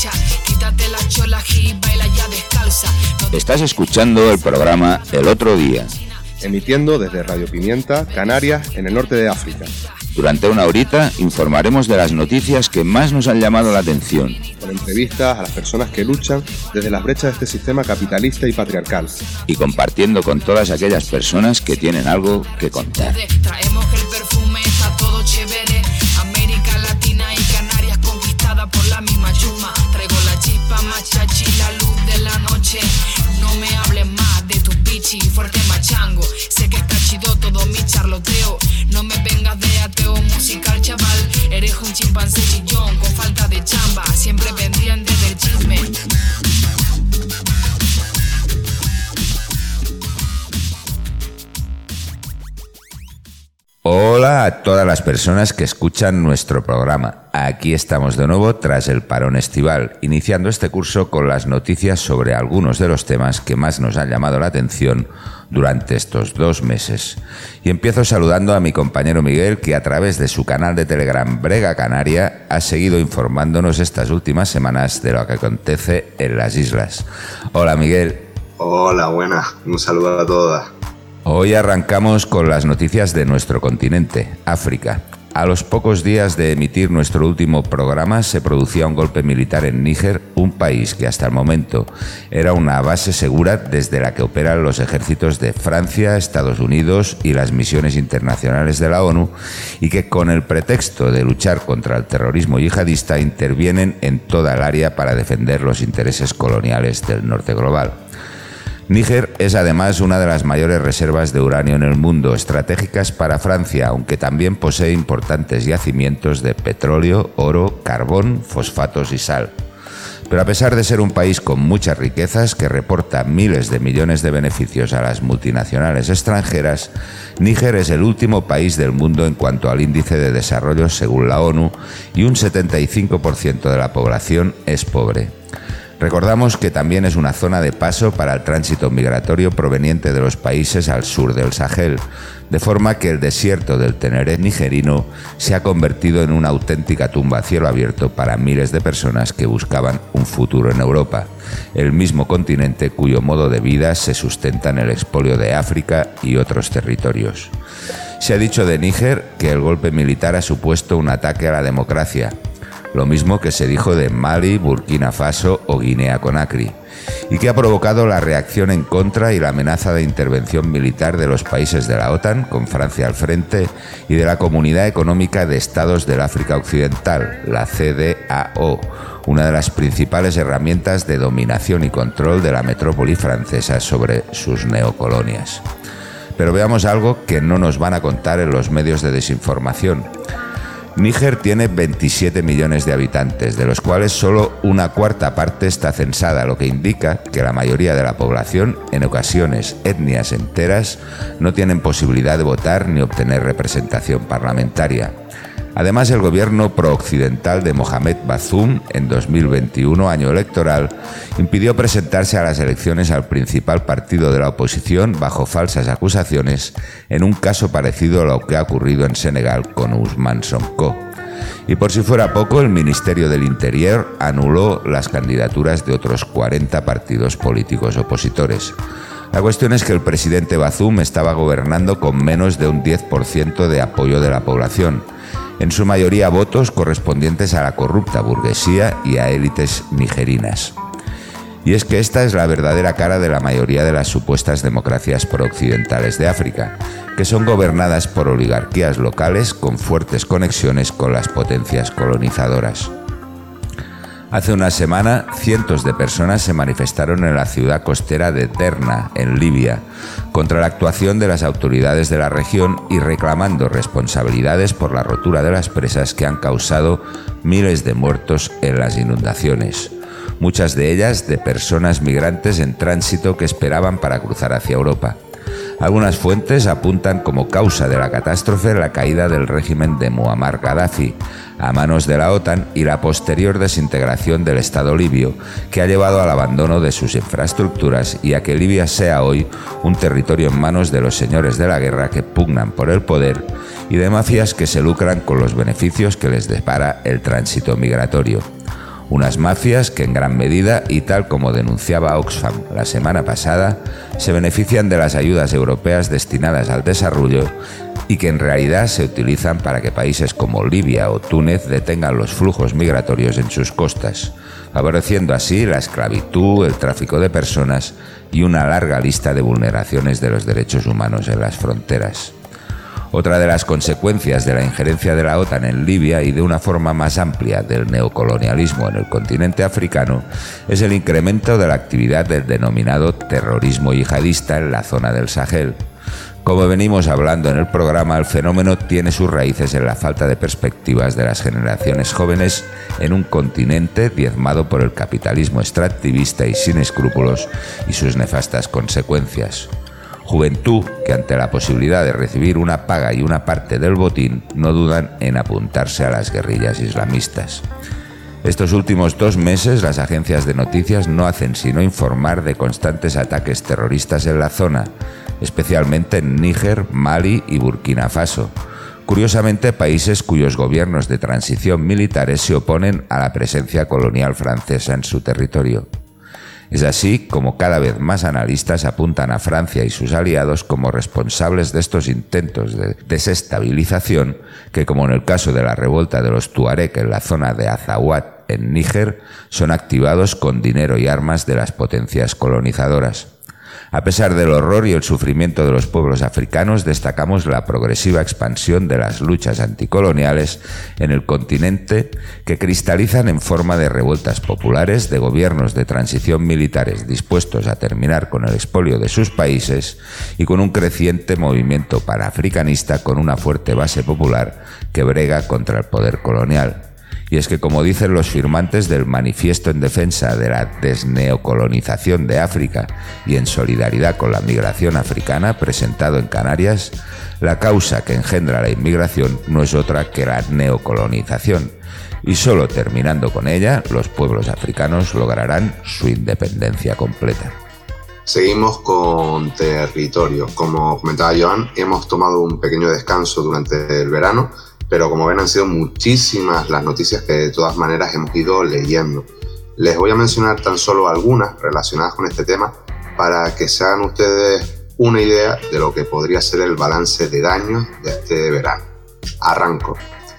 Estás escuchando el programa El Otro Día, emitiendo desde Radio Pimienta, Canarias, en el norte de África. Durante una horita informaremos de las noticias que más nos han llamado la atención. Con entrevistas a las personas que luchan desde las brechas de este sistema capitalista y patriarcal. Y compartiendo con todas aquellas personas que tienen algo que contar. Traemos el perfume, está todo chévere. América Latina y Canarias conquistada por la misma chuma. Traigo la chispa, machachi, la luz de la noche. No me hables más de tu pichi, fuerte machango. Sé que está chido todo mi charloteo. No me vengas de ateo musical, chaval. Eres un chimpancé chillón con falta de chamba. Siempre pendiente del chisme. Hola a todas las personas que escuchan nuestro programa. Aquí estamos de nuevo tras el parón estival, iniciando este curso con las noticias sobre algunos de los temas que más nos han llamado la atención durante estos 2 meses. Y empiezo saludando a mi compañero Miguel, que a través de su canal de Telegram Brega Canaria ha seguido informándonos estas últimas semanas de lo que acontece en las islas. Hola Miguel. Hola, buenas. Un saludo a todas. Hoy arrancamos con las noticias de nuestro continente, África. A los pocos días de emitir nuestro último programa se producía un golpe militar en Níger, un país que hasta el momento era una base segura desde la que operan los ejércitos de Francia, Estados Unidos y las misiones internacionales de la ONU, y que con el pretexto de luchar contra el terrorismo yihadista intervienen en toda el área para defender los intereses coloniales del norte global. Níger es además una de las mayores reservas de uranio en el mundo, estratégicas para Francia, aunque también posee importantes yacimientos de petróleo, oro, carbón, fosfatos y sal. Pero a pesar de ser un país con muchas riquezas, que reporta miles de millones de beneficios a las multinacionales extranjeras, Níger es el último país del mundo en cuanto al índice de desarrollo según la ONU, y un 75% de la población es pobre. Recordamos que también es una zona de paso para el tránsito migratorio proveniente de los países al sur del Sahel, de forma que el desierto del Tenere nigerino se ha convertido en una auténtica tumba a cielo abierto para miles de personas que buscaban un futuro en Europa, el mismo continente cuyo modo de vida se sustenta en el expolio de África y otros territorios. Se ha dicho de Níger que el golpe militar ha supuesto un ataque a la democracia, lo mismo que se dijo de Mali, Burkina Faso o Guinea-Conakry, y que ha provocado la reacción en contra y la amenaza de intervención militar de los países de la OTAN, con Francia al frente, y de la Comunidad Económica de Estados del África Occidental, la CEDEAO, una de las principales herramientas de dominación y control de la metrópoli francesa sobre sus neocolonias. Pero veamos algo que no nos van a contar en los medios de desinformación. Níger tiene 27 millones de habitantes, de los cuales solo una cuarta parte está censada, lo que indica que la mayoría de la población, en ocasiones etnias enteras, no tienen posibilidad de votar ni obtener representación parlamentaria. Además, el gobierno prooccidental de Mohamed Bazoum, en 2021, año electoral, impidió presentarse a las elecciones al principal partido de la oposición bajo falsas acusaciones, en un caso parecido a lo que ha ocurrido en Senegal con Ousmane Sonko. Y por si fuera poco, el Ministerio del Interior anuló las candidaturas de otros 40 partidos políticos opositores. La cuestión es que el presidente Bazoum estaba gobernando con menos de un 10% de apoyo de la población, en su mayoría votos correspondientes a la corrupta burguesía y a élites nigerinas. Y es que esta es la verdadera cara de la mayoría de las supuestas democracias prooccidentales de África, que son gobernadas por oligarquías locales con fuertes conexiones con las potencias colonizadoras. Hace una semana, cientos de personas se manifestaron en la ciudad costera de Derna, en Libia, contra la actuación de las autoridades de la región y reclamando responsabilidades por la rotura de las presas que han causado miles de muertos en las inundaciones, muchas de ellas de personas migrantes en tránsito que esperaban para cruzar hacia Europa. Algunas fuentes apuntan como causa de la catástrofe la caída del régimen de Muammar Gaddafi a manos de la OTAN y la posterior desintegración del Estado libio, que ha llevado al abandono de sus infraestructuras y a que Libia sea hoy un territorio en manos de los señores de la guerra que pugnan por el poder y de mafias que se lucran con los beneficios que les depara el tránsito migratorio. Unas mafias que en gran medida, y tal como denunciaba Oxfam la semana pasada, se benefician de las ayudas europeas destinadas al desarrollo y que en realidad se utilizan para que países como Libia o Túnez detengan los flujos migratorios en sus costas, favoreciendo así la esclavitud, el tráfico de personas y una larga lista de vulneraciones de los derechos humanos en las fronteras. Otra de las consecuencias de la injerencia de la OTAN en Libia y de una forma más amplia del neocolonialismo en el continente africano es el incremento de la actividad del denominado terrorismo yihadista en la zona del Sahel. Como venimos hablando en el programa, el fenómeno tiene sus raíces en la falta de perspectivas de las generaciones jóvenes en un continente diezmado por el capitalismo extractivista y sin escrúpulos y sus nefastas consecuencias. Juventud que ante la posibilidad de recibir una paga y una parte del botín no dudan en apuntarse a las guerrillas islamistas. Estos últimos 2 meses las agencias de noticias no hacen sino informar de constantes ataques terroristas en la zona, especialmente en Níger, Mali y Burkina Faso. Curiosamente, países cuyos gobiernos de transición militares se oponen a la presencia colonial francesa en su territorio. Es así como cada vez más analistas apuntan a Francia y sus aliados como responsables de estos intentos de desestabilización que, como en el caso de la revolta de los Tuareg en la zona de Azawad, en Níger, son activados con dinero y armas de las potencias colonizadoras. A pesar del horror y el sufrimiento de los pueblos africanos, destacamos la progresiva expansión de las luchas anticoloniales en el continente que cristalizan en forma de revueltas populares, de gobiernos de transición militares dispuestos a terminar con el expolio de sus países y con un creciente movimiento panafricanista con una fuerte base popular que brega contra el poder colonial. Y es que, como dicen los firmantes del Manifiesto en Defensa de la Desneocolonización de África y en solidaridad con la migración africana, presentado en Canarias, la causa que engendra la inmigración no es otra que la neocolonización, y solo terminando con ella, los pueblos africanos lograrán su independencia completa. Seguimos con territorio. Como comentaba Joan, hemos tomado un pequeño descanso durante el verano, pero como ven han sido muchísimas las noticias que de todas maneras hemos ido leyendo. Les voy a mencionar tan solo algunas relacionadas con este tema para que se hagan ustedes una idea de lo que podría ser el balance de daños de este verano. Arranco.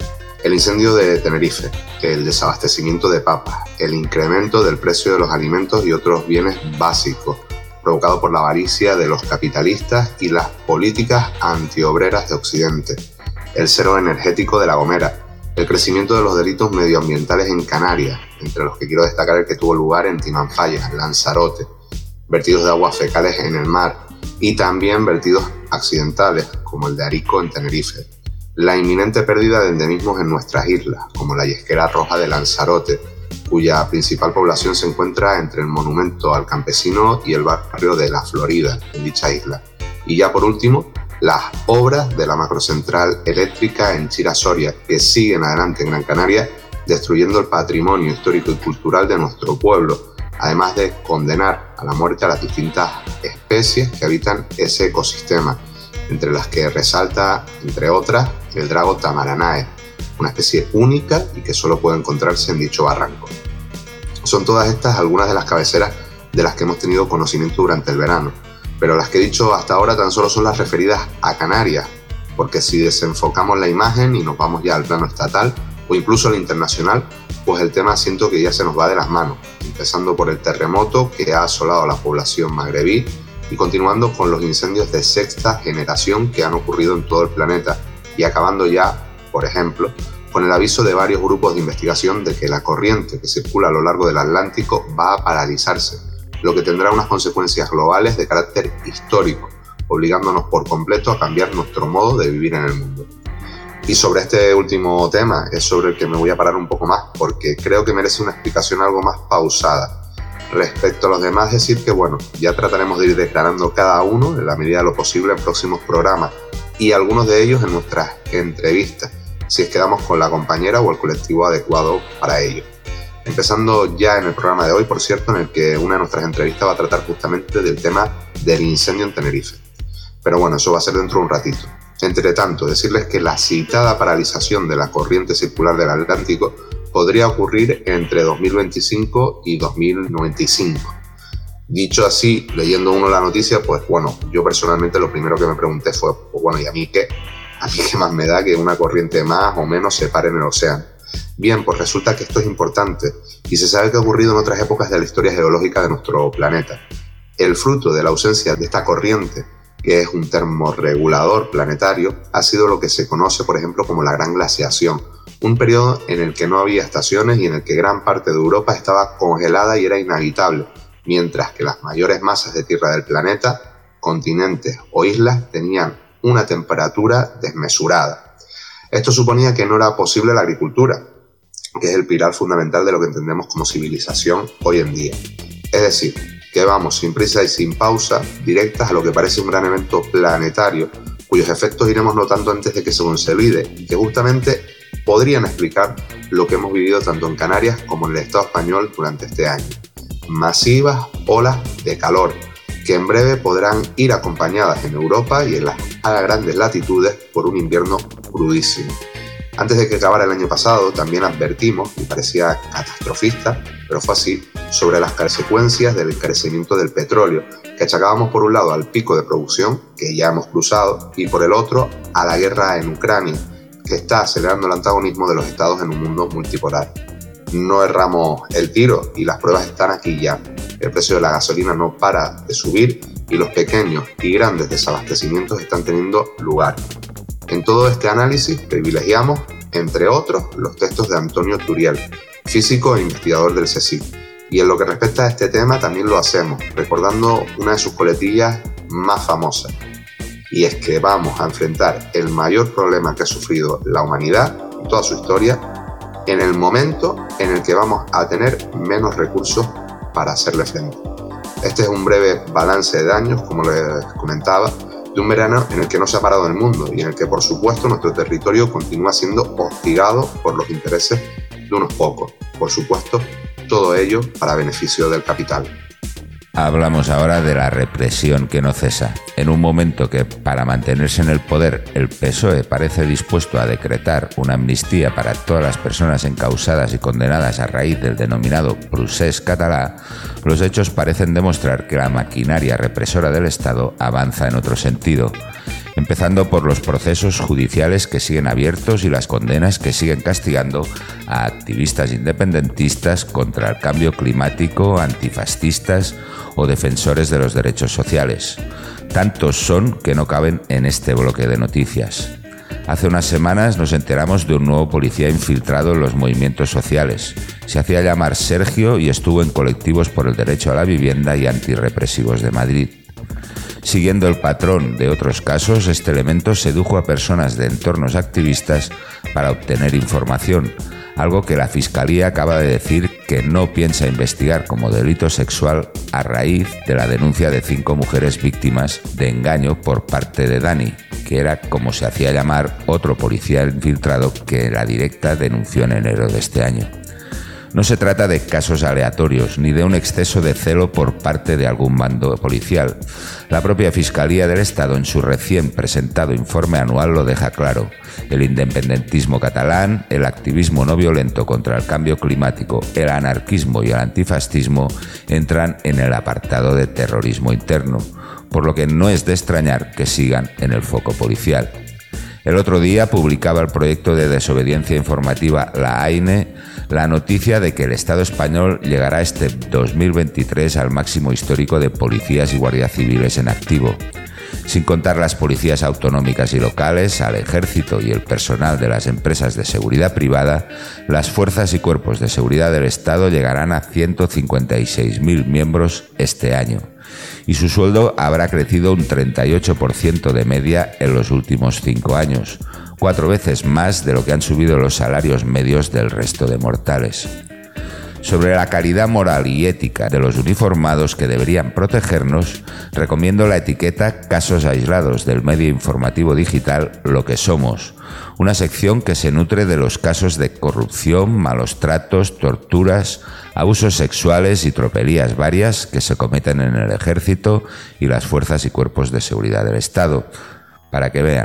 El incendio de Tenerife, el desabastecimiento de papas, el incremento del precio de los alimentos y otros bienes básicos, provocado por la avaricia de los capitalistas y las políticas antiobreras de Occidente. El cero energético de La Gomera, el crecimiento de los delitos medioambientales en Canarias, entre los que quiero destacar el que tuvo lugar en Timanfaya, Lanzarote, vertidos de aguas fecales en el mar y también vertidos accidentales, como el de Arico en Tenerife. La inminente pérdida de endemismos en nuestras islas, como la Yesquera Roja de Lanzarote, cuya principal población se encuentra entre el monumento al campesino y el barrio de La Florida, en dicha isla. Y ya por último, las obras de la macrocentral eléctrica en Chira-Soria, que siguen adelante en Gran Canaria, destruyendo el patrimonio histórico y cultural de nuestro pueblo, además de condenar a la muerte a las distintas especies que habitan ese ecosistema, entre las que resalta, entre otras, el drago tamaranae, una especie única y que solo puede encontrarse en dicho barranco. Son todas estas algunas de las cabeceras de las que hemos tenido conocimiento durante el verano, pero las que he dicho hasta ahora tan solo son las referidas a Canarias, porque si desenfocamos la imagen y nos vamos ya al plano estatal o incluso al internacional, pues el tema siento que ya se nos va de las manos, empezando por el terremoto que ha asolado a la población magrebí y continuando con los incendios de sexta generación que han ocurrido en todo el planeta y acabando ya, por ejemplo, con el aviso de varios grupos de investigación de que la corriente que circula a lo largo del Atlántico va a paralizarse, lo que tendrá unas consecuencias globales de carácter histórico, obligándonos por completo a cambiar nuestro modo de vivir en el mundo. Y sobre este último tema es sobre el que me voy a parar un poco más, porque creo que merece una explicación algo más pausada. Respecto a los demás, decir que bueno, ya trataremos de ir declarando cada uno en la medida de lo posible en próximos programas y algunos de ellos en nuestras entrevistas, si es que damos con la compañera o el colectivo adecuado para ello. Empezando ya en el programa de hoy, por cierto, en el que una de nuestras entrevistas va a tratar justamente del tema del incendio en Tenerife. Pero bueno, eso va a ser dentro de un ratito. Entre tanto, decirles que la citada paralización de la corriente circular del Atlántico podría ocurrir entre 2025 y 2095. Dicho así, leyendo uno la noticia, pues bueno, yo personalmente lo primero que me pregunté fue, pues bueno, ¿y a mí qué? ¿A mí qué más me da que una corriente más o menos se pare en el océano? Bien, pues resulta que esto es importante y se sabe que ha ocurrido en otras épocas de la historia geológica de nuestro planeta. El fruto de la ausencia de esta corriente, que es un termorregulador planetario, ha sido lo que se conoce, por ejemplo, como la Gran Glaciación, un periodo en el que no había estaciones y en el que gran parte de Europa estaba congelada y era inhabitable, mientras que las mayores masas de tierra del planeta, continentes o islas, tenían una temperatura desmesurada. Esto suponía que no era posible la agricultura, que es el pilar fundamental de lo que entendemos como civilización hoy en día. Es decir, que vamos sin prisa y sin pausa, directas a lo que parece un gran evento planetario, cuyos efectos iremos notando antes de que se consolide y que justamente podrían explicar lo que hemos vivido tanto en Canarias como en el Estado español durante este año. Masivas olas de calor, que en breve podrán ir acompañadas en Europa y en las grandes latitudes por un invierno crudísimo. Antes de que acabara el año pasado, también advertimos, y parecía catastrofista, pero fue así, sobre las consecuencias del encarecimiento del petróleo, que achacábamos por un lado al pico de producción, que ya hemos cruzado, y por el otro a la guerra en Ucrania, que está acelerando el antagonismo de los estados en un mundo multipolar. No erramos el tiro y las pruebas están aquí ya. El precio de la gasolina no para de subir y los pequeños y grandes desabastecimientos están teniendo lugar. En todo este análisis privilegiamos, entre otros, los textos de Antonio Turiel, físico e investigador del CSIC. Y en lo que respecta a este tema también lo hacemos, recordando una de sus coletillas más famosas. Y es que vamos a enfrentar el mayor problema que ha sufrido la humanidad en toda su historia en el momento en el que vamos a tener menos recursos para hacerle frente. Este es un breve balance de daños, como les comentaba, de un verano en el que no se ha parado el mundo y en el que, por supuesto, nuestro territorio continúa siendo hostigado por los intereses de unos pocos. Por supuesto, todo ello para beneficio del capital. Hablamos ahora de la represión que no cesa. En un momento que, para mantenerse en el poder, el PSOE parece dispuesto a decretar una amnistía para todas las personas encausadas y condenadas a raíz del denominado procés català, los hechos parecen demostrar que la maquinaria represora del Estado avanza en otro sentido, empezando por los procesos judiciales que siguen abiertos y las condenas que siguen castigando a activistas independentistas contra el cambio climático, antifascistas o defensores de los derechos sociales. Tantos son que no caben en este bloque de noticias. Hace unas semanas nos enteramos de un nuevo policía infiltrado en los movimientos sociales. Se hacía llamar Sergio y estuvo en colectivos por el derecho a la vivienda y antirrepresivos de Madrid. Siguiendo el patrón de otros casos, este elemento sedujo a personas de entornos activistas para obtener información, algo que la Fiscalía acaba de decir que no piensa investigar como delito sexual a raíz de la denuncia de 5 mujeres víctimas de engaño por parte de Dani, que era como se hacía llamar otro policía infiltrado que la Directa denunció en enero de este año. No se trata de casos aleatorios ni de un exceso de celo por parte de algún mando policial. La propia Fiscalía del Estado, en su recién presentado informe anual, lo deja claro. El independentismo catalán, el activismo no violento contra el cambio climático, el anarquismo y el antifascismo entran en el apartado de terrorismo interno, por lo que no es de extrañar que sigan en el foco policial. El otro día publicaba el proyecto de desobediencia informativa La AINE la noticia de que el Estado español llegará este 2023 al máximo histórico de policías y guardias civiles en activo. Sin contar las policías autonómicas y locales, al ejército y el personal de las empresas de seguridad privada, las fuerzas y cuerpos de seguridad del Estado llegarán a 156.000 miembros este año. Y su sueldo habrá crecido un 38% de media en los últimos 5 años, 4 veces más de lo que han subido los salarios medios del resto de mortales. Sobre la calidad moral y ética de los uniformados que deberían protegernos, recomiendo la etiqueta Casos aislados del medio informativo digital Lo que somos, una sección que se nutre de los casos de corrupción, malos tratos, torturas, abusos sexuales y tropelías varias que se cometen en el ejército y las fuerzas y cuerpos de seguridad del Estado, para que vean.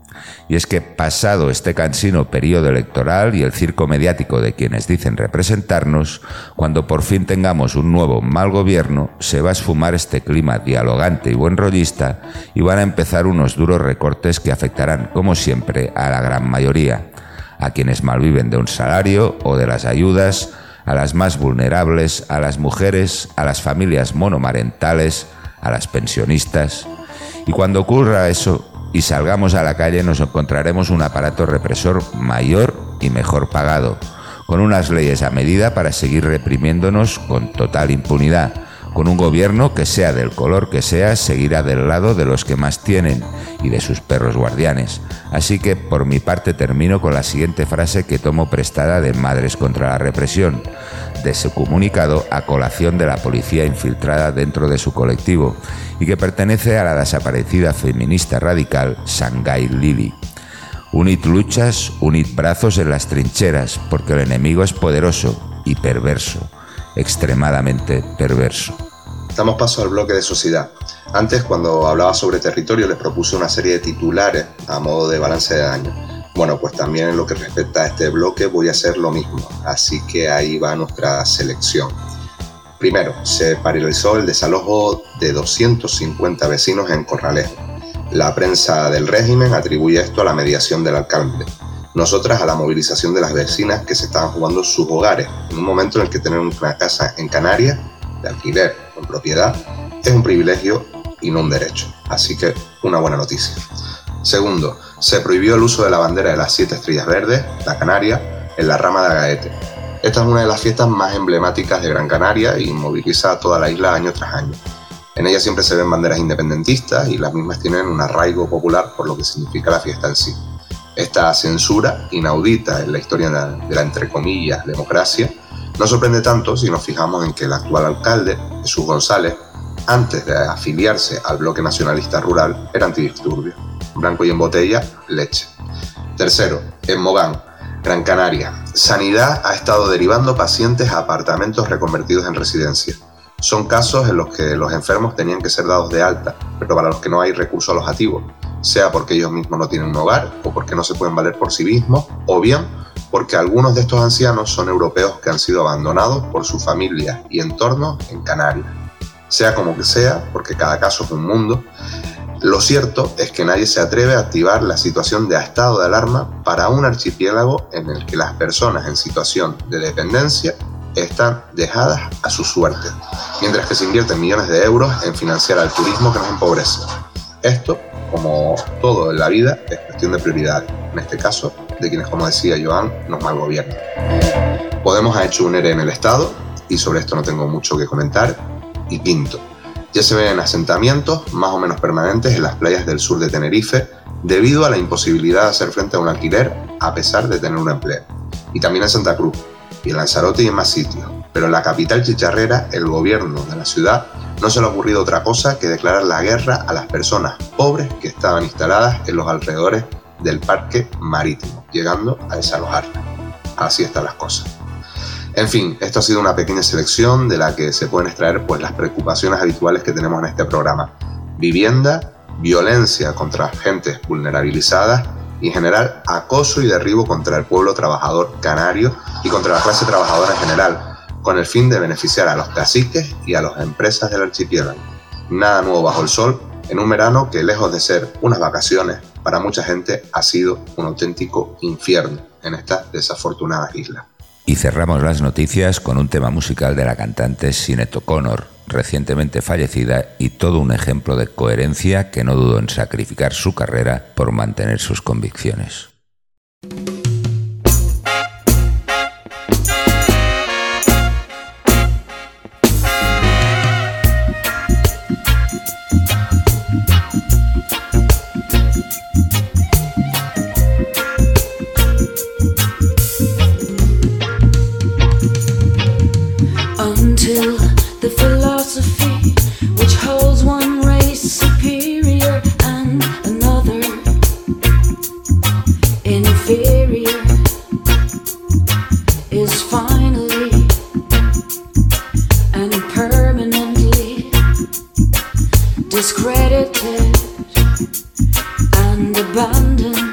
Y es que pasado este cansino periodo electoral y el circo mediático de quienes dicen representarnos, cuando por fin tengamos un nuevo mal gobierno, se va a esfumar este clima dialogante y buenrollista y van a empezar unos duros recortes que afectarán, como siempre, a la gran mayoría, a quienes malviven de un salario o de las ayudas, a las más vulnerables, a las mujeres, a las familias monomarentales, a las pensionistas. Y cuando ocurra eso y salgamos a la calle, nos encontraremos un aparato represor mayor y mejor pagado, con unas leyes a medida para seguir reprimiéndonos con total impunidad, con un gobierno que sea del color que sea, seguirá del lado de los que más tienen y de sus perros guardianes. Así que por mi parte termino con la siguiente frase que tomo prestada de Madres contra la Represión, de su comunicado a colación de la policía infiltrada dentro de su colectivo y que pertenece a la desaparecida feminista radical Shanghai Lili. Unid luchas, unid brazos en las trincheras, porque el enemigo es poderoso y perverso, extremadamente perverso. Damos paso al bloque de sociedad. Antes, cuando hablaba sobre territorio, les propuse una serie de titulares a modo de balance de daño. Bueno, pues también en lo que respecta a este bloque voy a hacer lo mismo, así que ahí va nuestra selección. Primero, se paralizó el desalojo de 250 vecinos en Corralejo. La prensa del régimen atribuye esto a la mediación del alcalde. Nosotras a la movilización de las vecinas que se estaban jugando sus hogares, en un momento en el que tener una casa en Canarias, de alquiler o en propiedad, es un privilegio y no un derecho. Así que una buena noticia. Segundo, se prohibió el uso de la bandera de las 7 estrellas verdes, la Canaria, en la rama de Agaete. Esta es una de las fiestas más emblemáticas de Gran Canaria y moviliza a toda la isla año tras año. En ella siempre se ven banderas independentistas y las mismas tienen un arraigo popular por lo que significa la fiesta en sí. Esta censura, inaudita en la historia de la, entre comillas, democracia, no sorprende tanto si nos fijamos en que el actual alcalde, Jesús González, antes de afiliarse al bloque nacionalista rural, era antidisturbios. Blanco y en botella, leche. Tercero, en Mogán, Gran Canaria. Sanidad ha estado derivando pacientes a apartamentos reconvertidos en residencia. Son casos en los que los enfermos tenían que ser dados de alta, pero para los que no hay recurso alojativo, sea porque ellos mismos no tienen un hogar o porque no se pueden valer por sí mismos, o bien porque algunos de estos ancianos son europeos que han sido abandonados por sus familias y entornos en Canarias. Sea como que sea, porque cada caso es un mundo, lo cierto es que nadie se atreve a activar la situación de estado de alarma para un archipiélago en el que las personas en situación de dependencia están dejadas a su suerte, mientras que se invierten millones de euros en financiar al turismo que nos empobrece. Esto, como todo en la vida, es cuestión de prioridades, en este caso, de quienes, como decía Joan, nos malgobiernan. Podemos ha hecho un ERE en el Estado, y sobre esto no tengo mucho que comentar, y quinto, ya se ven asentamientos más o menos permanentes en las playas del sur de Tenerife debido a la imposibilidad de hacer frente a un alquiler a pesar de tener un empleo. Y también en Santa Cruz, y en Lanzarote y en más sitios. Pero en la capital chicharrera, el gobierno de la ciudad no se le ha ocurrido otra cosa que declarar la guerra a las personas pobres que estaban instaladas en los alrededores del parque marítimo, llegando a desalojarlas. Así están las cosas. En fin, esto ha sido una pequeña selección de la que se pueden extraer pues las preocupaciones habituales que tenemos en este programa. Vivienda, violencia contra gentes vulnerabilizadas y en general acoso y derribo contra el pueblo trabajador canario y contra la clase trabajadora en general, con el fin de beneficiar a los caciques y a las empresas del archipiélago. Nada nuevo bajo el sol, en un verano que lejos de ser unas vacaciones, para mucha gente ha sido un auténtico infierno en estas desafortunadas islas. Y cerramos las noticias con un tema musical de la cantante Sinead O'Connor, recientemente fallecida y todo un ejemplo de coherencia que no dudó en sacrificar su carrera por mantener sus convicciones. The philosophy which holds one race superior and another inferior is finally and permanently discredited and abandoned.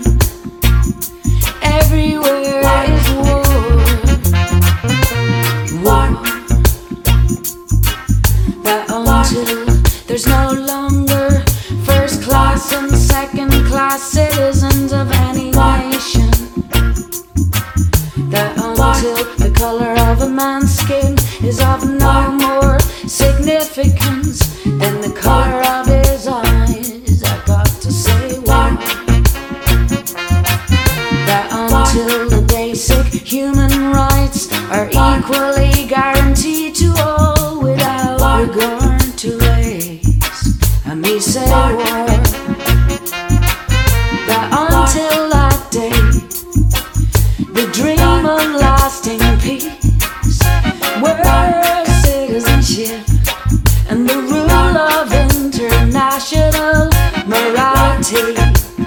of no more significance than the color of his eyes. I got to say why. That until the basic human rights are equally guaranteed to all without regard to race, I may say war. That until that day, the dream of lasting peace, world citizenship, and the rule of international morality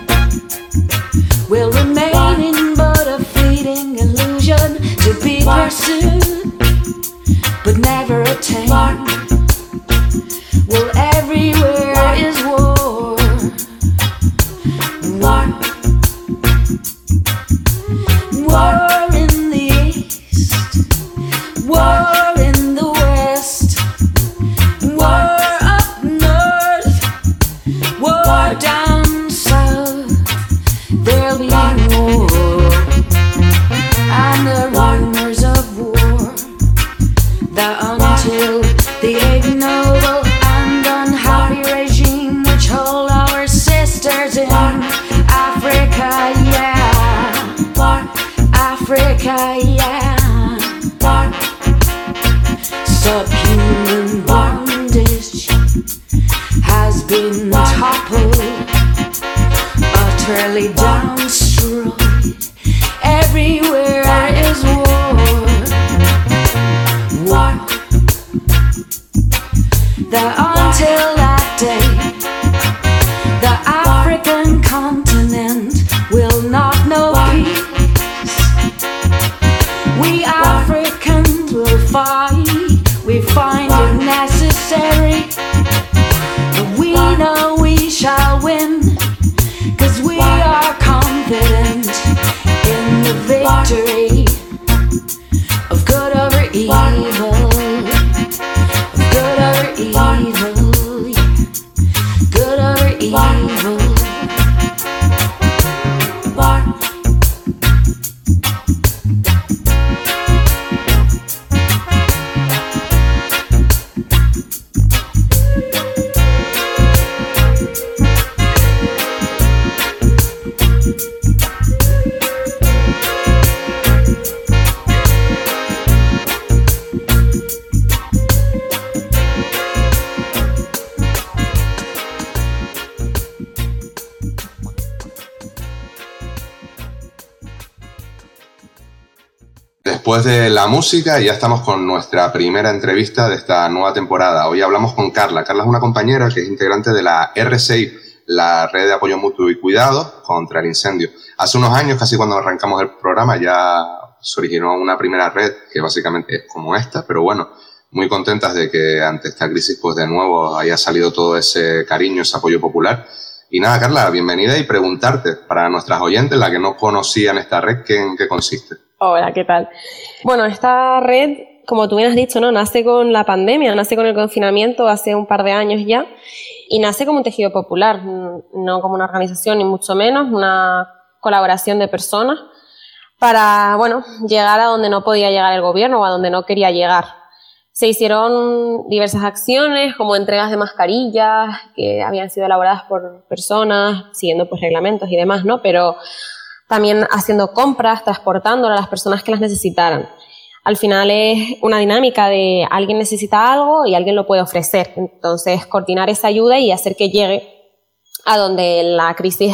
will remain in but a fleeting illusion to be pursued but never attained. Well, everywhere is war. War. War in the east, war in the west, war up north, war down south. There'll be war, and the rumors of war, that until the ignoble and unhappy regime which hold our sisters in Africa, yeah, Africa, yeah, subhuman bondage has been toppled, utterly destroyed. Everywhere is war. War. That until that day, the African continent will not know peace. We Africans will fight, we find it necessary, but we know we shall win, 'cause we are confident in the victory of good over evil, of good over evil, good over evil. Después de la música, ya estamos con nuestra primera entrevista de esta nueva temporada. Hoy hablamos con Carla. Carla es una compañera que es integrante de la RSAFE, la Red de Apoyo Mutuo y Cuidado contra el Incendio. Hace unos años, casi cuando arrancamos el programa, ya se originó una primera red que básicamente es como esta, pero bueno, muy contentas de que ante esta crisis pues de nuevo haya salido todo ese cariño, ese apoyo popular. Y nada, Carla, bienvenida, y preguntarte para nuestras oyentes, las que no conocían esta red, ¿en qué consiste? Hola, ¿qué tal? Bueno, esta red, como tú bien has dicho, ¿no? Nace con la pandemia, nace con el confinamiento hace un par de años ya, y nace como un tejido popular, no como una organización ni mucho menos, una colaboración de personas para, bueno, llegar a donde no podía llegar el gobierno o a donde no quería llegar. Se hicieron diversas acciones, como entregas de mascarillas que habían sido elaboradas por personas, siguiendo pues reglamentos y demás, ¿no? Pero también haciendo compras, transportándolas a las personas que las necesitaran. Al final es una dinámica de alguien necesita algo y alguien lo puede ofrecer. Entonces, coordinar esa ayuda y hacer que llegue a donde la crisis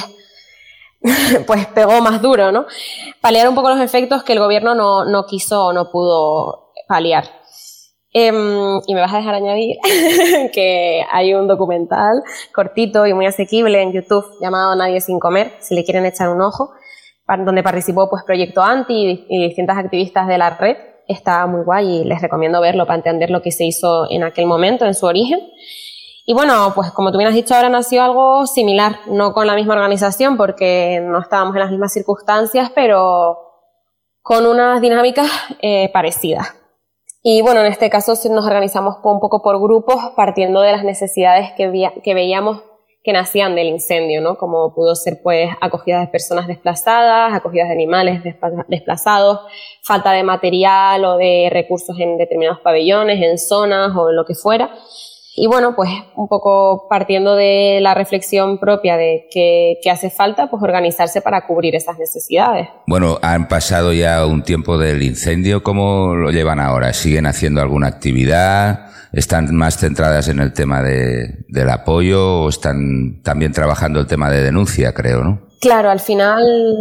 pues pegó más duro, ¿no? Paliar un poco los efectos que el gobierno no quiso o no pudo paliar. Y me vas a dejar añadir que hay un documental cortito y muy asequible en YouTube llamado Nadie sin comer, si le quieren echar un ojo, donde participó pues Proyecto Anti y distintas activistas de la red. Está muy guay y les recomiendo verlo para entender lo que se hizo en aquel momento, en su origen. Y bueno, pues como tú bien has dicho, ahora nació algo similar, no con la misma organización porque no estábamos en las mismas circunstancias, pero con unas dinámicas parecidas. Y bueno, en este caso nos organizamos un poco por grupos, partiendo de las necesidades que veíamos que nacían del incendio, ¿no? Como pudo ser pues acogidas de personas desplazadas, acogidas de animales desplazados, falta de material o de recursos en determinados pabellones, en zonas o lo que fuera. Y bueno, pues un poco partiendo de la reflexión propia de que hace falta, pues organizarse para cubrir esas necesidades. Bueno, han pasado ya un tiempo del incendio. ¿Cómo lo llevan ahora? ¿Siguen haciendo alguna actividad? ¿Están más centradas en el tema del apoyo o están también trabajando el tema de denuncia, creo, no? Claro, al final,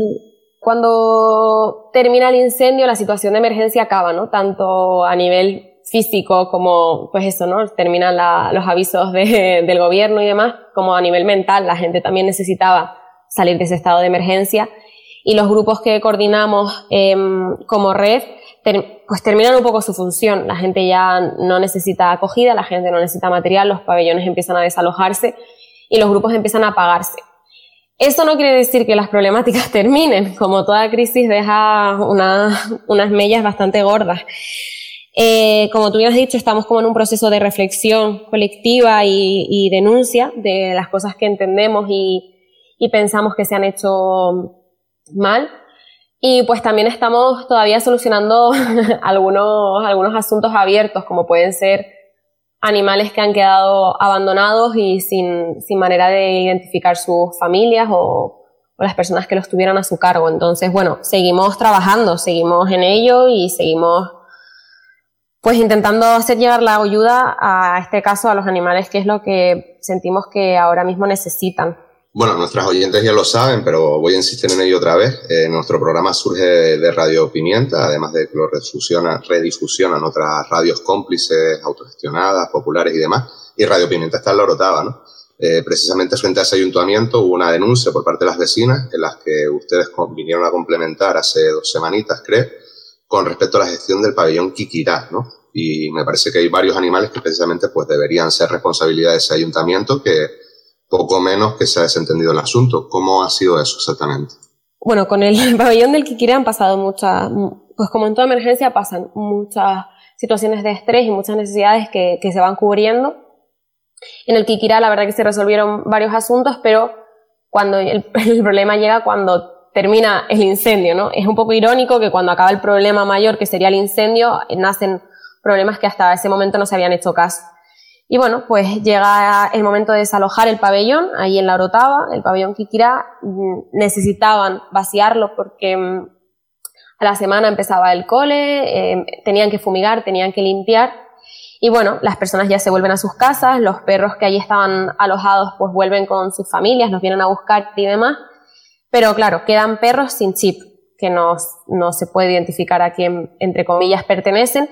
cuando termina el incendio, la situación de emergencia acaba, ¿no? Tanto a nivel físico como, pues eso, ¿no? Terminan los avisos del gobierno y demás, como a nivel mental, la gente también necesitaba salir de ese estado de emergencia. Y los grupos que coordinamos como red, pues terminan un poco su función. La gente ya no necesita acogida, la gente no necesita material, los pabellones empiezan a desalojarse y los grupos empiezan a apagarse. Esto no quiere decir que las problemáticas terminen, como toda crisis deja unas mellas bastante gordas. Como tú bien has dicho, estamos como en un proceso de reflexión colectiva y denuncia de las cosas que entendemos y pensamos que se han hecho mal. Y pues también estamos todavía solucionando algunos asuntos abiertos, como pueden ser animales que han quedado abandonados y sin manera de identificar sus familias o las personas que los tuvieran a su cargo. Entonces, bueno, seguimos trabajando, seguimos en ello y seguimos pues intentando hacer llegar la ayuda a este caso a los animales, que es lo que sentimos que ahora mismo necesitan. Bueno, nuestras oyentes ya lo saben, pero voy a insistir en ello otra vez. Nuestro programa surge de Radio Pimienta, además de que lo redifusionan otras radios cómplices, autogestionadas, populares y demás. Y Radio Pimienta está en La Orotava, ¿no? Precisamente frente a ese ayuntamiento hubo una denuncia por parte de las vecinas, en las que ustedes vinieron a complementar hace 2 semanitas, creo, con respecto a la gestión del pabellón Quiquirá, ¿no? Y me parece que hay varios animales que precisamente pues deberían ser responsabilidad de ese ayuntamiento, que poco menos que se ha desentendido el asunto. ¿Cómo ha sido eso exactamente? Bueno, con el pabellón del Quiquirá han pasado pues como en toda emergencia pasan muchas situaciones de estrés y muchas necesidades que se van cubriendo. En el Quiquirá la verdad que se resolvieron varios asuntos, pero cuando el problema llega cuando termina el incendio, ¿no? Es un poco irónico que cuando acaba el problema mayor, que sería el incendio, nacen problemas que hasta ese momento no se habían hecho caso. Y bueno, pues llega el momento de desalojar el pabellón, ahí en La Orotava, el pabellón Quiquirá. Necesitaban vaciarlo porque a la semana empezaba el cole, tenían que fumigar, tenían que limpiar. Y bueno, las personas ya se vuelven a sus casas, los perros que allí estaban alojados pues vuelven con sus familias, los vienen a buscar y demás. Pero claro, quedan perros sin chip, que no se puede identificar a quién, entre comillas, pertenecen,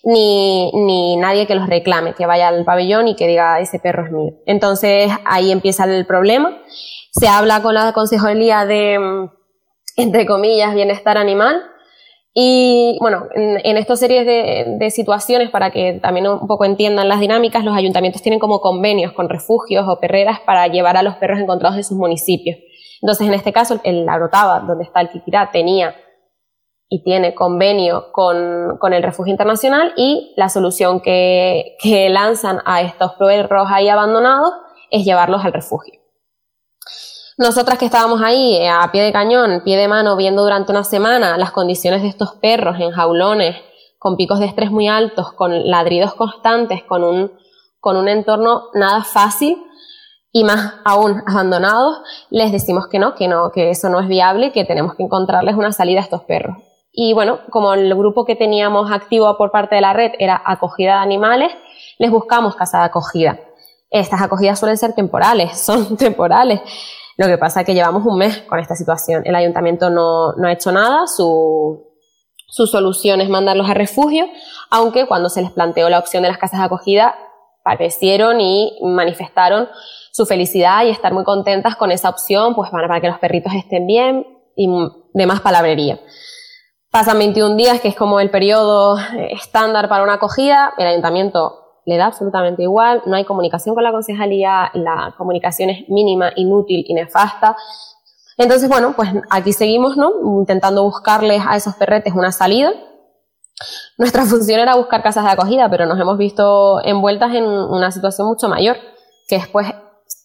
ni nadie que los reclame, que vaya al pabellón y que diga, ese perro es mío. Entonces, ahí empieza el problema. Se habla con la Concejalía de, entre comillas, bienestar animal. Y, bueno, en esta serie de situaciones, para que también un poco entiendan las dinámicas, los ayuntamientos tienen como convenios con refugios o perreras para llevar a los perros encontrados en sus municipios. Entonces, en este caso, el La Orotava, donde está el Quiquirá, tenía y tiene convenio con el Refugio Internacional, y la solución que lanzan a estos perros ahí abandonados es llevarlos al refugio. Nosotras que estábamos ahí a pie de cañón, pie de mano, viendo durante una semana las condiciones de estos perros en jaulones, con picos de estrés muy altos, con ladridos constantes, con un entorno nada fácil, y más aún abandonados, les decimos que eso no es viable y que tenemos que encontrarles una salida a estos perros. Y bueno, como el grupo que teníamos activo por parte de la red era acogida de animales, les buscamos casa de acogida. Estas acogidas suelen ser temporales, son temporales. Lo que pasa es que llevamos un mes con esta situación. El ayuntamiento no ha hecho nada, su solución es mandarlos a refugio, aunque cuando se les planteó la opción de las casas de acogida, parecieron y manifestaron su felicidad y estar muy contentas con esa opción, pues para que los perritos estén bien y demás palabrería. Pasan 21 días, que es como el periodo estándar para una acogida, el ayuntamiento le da absolutamente igual, no hay comunicación con la concejalía, la comunicación es mínima, inútil y nefasta. Entonces, bueno, pues aquí seguimos, ¿no? Intentando buscarles a esos perretes una salida. Nuestra función era buscar casas de acogida, pero nos hemos visto envueltas en una situación mucho mayor, que es pues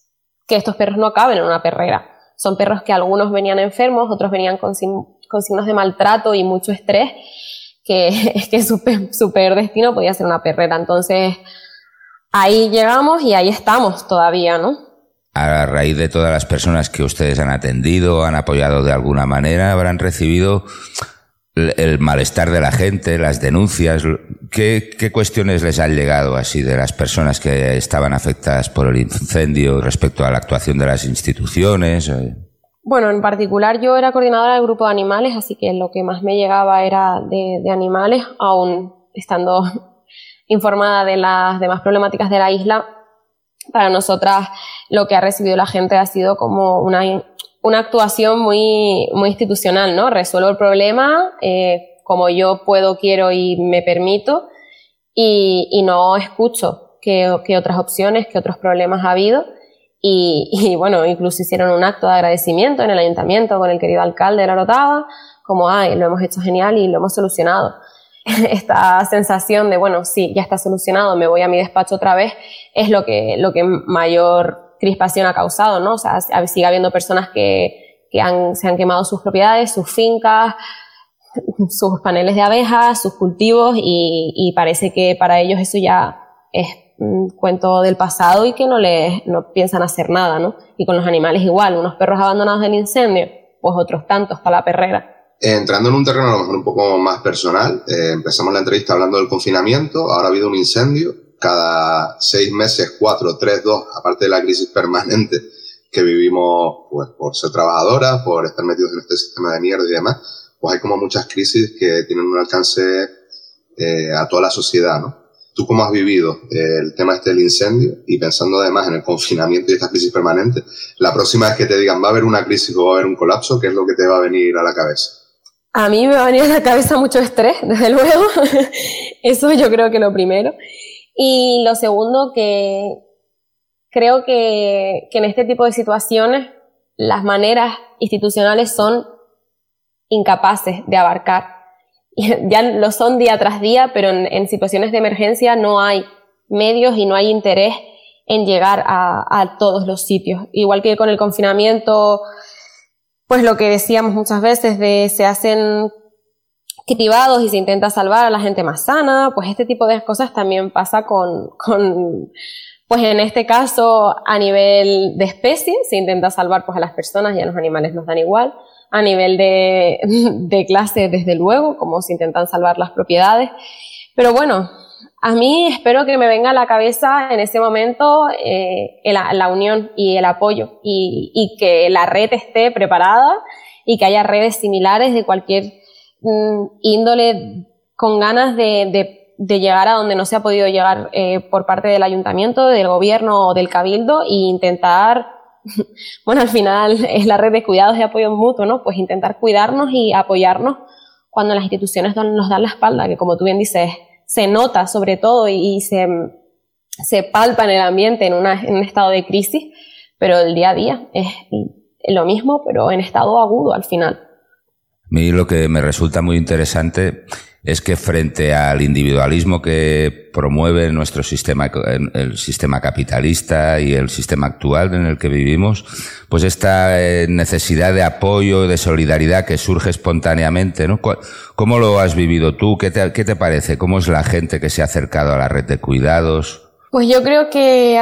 que estos perros no caben en una perrera. Son perros que algunos venían enfermos, otros venían con signos de maltrato y mucho estrés, que su peor destino podía ser una perrera. Entonces, ahí llegamos y ahí estamos todavía, ¿no? A raíz de todas las personas que ustedes han atendido, han apoyado de alguna manera, habrán recibido el malestar de la gente, las denuncias. ¿Qué cuestiones les han llegado así de las personas que estaban afectadas por el incendio respecto a la actuación de las instituciones? Bueno, en particular yo era coordinadora del grupo de animales, así que lo que más me llegaba era de animales, aún estando informada de las demás problemáticas de la isla. Para nosotras lo que ha recibido la gente ha sido como una actuación muy institucional, ¿no? Resuelvo el problema como yo puedo, quiero y me permito, y no escucho qué otras opciones, qué otros problemas ha habido. Y bueno, incluso hicieron un acto de agradecimiento en el ayuntamiento con el querido alcalde de La Orotava, como lo hemos hecho genial y lo hemos solucionado. Esta sensación de, bueno, sí, ya está solucionado, me voy a mi despacho otra vez, es lo que mayor crispación ha causado, ¿no? O sea, sigue habiendo personas que se han quemado sus propiedades, sus fincas, sus paneles de abejas, sus cultivos, y parece que para ellos eso ya es un cuento del pasado y que no piensan hacer nada, ¿no? Y con los animales igual, unos perros abandonados del incendio, pues otros tantos para la perrera. Entrando en un terreno a lo mejor un poco más personal, empezamos la entrevista hablando del confinamiento, ahora ha habido un incendio, cada 6 meses, 4, 3, 2, aparte de la crisis permanente que vivimos pues por ser trabajadoras, por estar metidos en este sistema de mierda y demás, pues hay como muchas crisis que tienen un alcance a toda la sociedad, ¿no? ¿Tú cómo has vivido el tema del incendio? Y pensando además en el confinamiento y esta crisis permanente, la próxima vez que te digan va a haber una crisis o va a haber un colapso, ¿qué es lo que te va a venir a la cabeza? A mí me va a venir a la cabeza mucho estrés, desde luego. Eso yo creo que lo primero. Y lo segundo, que creo que en este tipo de situaciones las maneras institucionales son incapaces de abarcar. Ya lo son día tras día, pero en situaciones de emergencia no hay medios y no hay interés en llegar a todos los sitios. Igual que con el confinamiento, pues lo que decíamos muchas veces se hacen cribados y se intenta salvar a la gente más sana, pues este tipo de cosas también pasa pues en este caso a nivel de especie, se intenta salvar pues a las personas y a los animales nos dan igual. A nivel de clase, desde luego, como se intentan salvar las propiedades. Pero bueno, a mí espero que me venga a la cabeza en ese momento la unión y el apoyo y que la red esté preparada y que haya redes similares de cualquier índole con ganas de llegar a donde no se ha podido llegar por parte del ayuntamiento, del gobierno o del cabildo, e intentar, bueno, al final es la red de cuidados y apoyo mutuo, ¿no? Pues intentar cuidarnos y apoyarnos cuando las instituciones nos dan la espalda, que como tú bien dices, se nota sobre todo y se palpa en el ambiente en un estado de crisis, pero el día a día es lo mismo, pero en estado agudo al final. A mí lo que me resulta muy interesante es que frente al individualismo que promueve nuestro sistema, el sistema capitalista y el sistema actual en el que vivimos, pues esta necesidad de apoyo, de solidaridad que surge espontáneamente, ¿no? ¿Cómo lo has vivido tú? ¿Qué te parece? ¿Cómo es la gente que se ha acercado a la red de cuidados? Pues yo creo que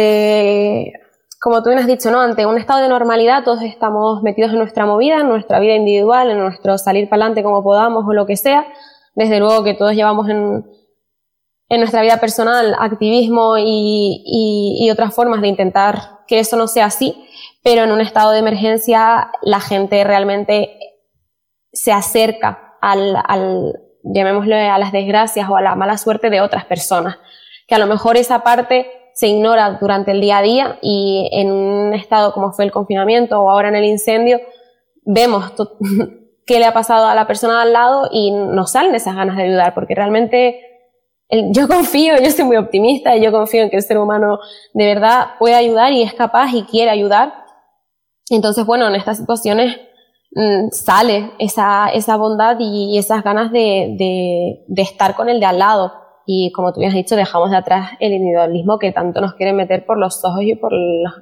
como tú bien has dicho, ¿no? Ante un estado de normalidad todos estamos metidos en nuestra movida, en nuestra vida individual, en nuestro salir para adelante como podamos o lo que sea. Desde luego que todos llevamos en nuestra vida personal activismo y otras formas de intentar que eso no sea así, pero en un estado de emergencia la gente realmente se acerca llamémosle a las desgracias o a la mala suerte de otras personas, que a lo mejor esa parte se ignora durante el día a día y en un estado como fue el confinamiento o ahora en el incendio vemos qué le ha pasado a la persona de al lado y nos salen esas ganas de ayudar, porque realmente yo soy muy optimista y yo confío en que el ser humano de verdad puede ayudar y es capaz y quiere ayudar. Entonces, bueno, en estas situaciones sale esa bondad y esas ganas de estar con el de al lado. Y como tú bien has dicho, dejamos de atrás el individualismo que tanto nos quieren meter por los ojos y por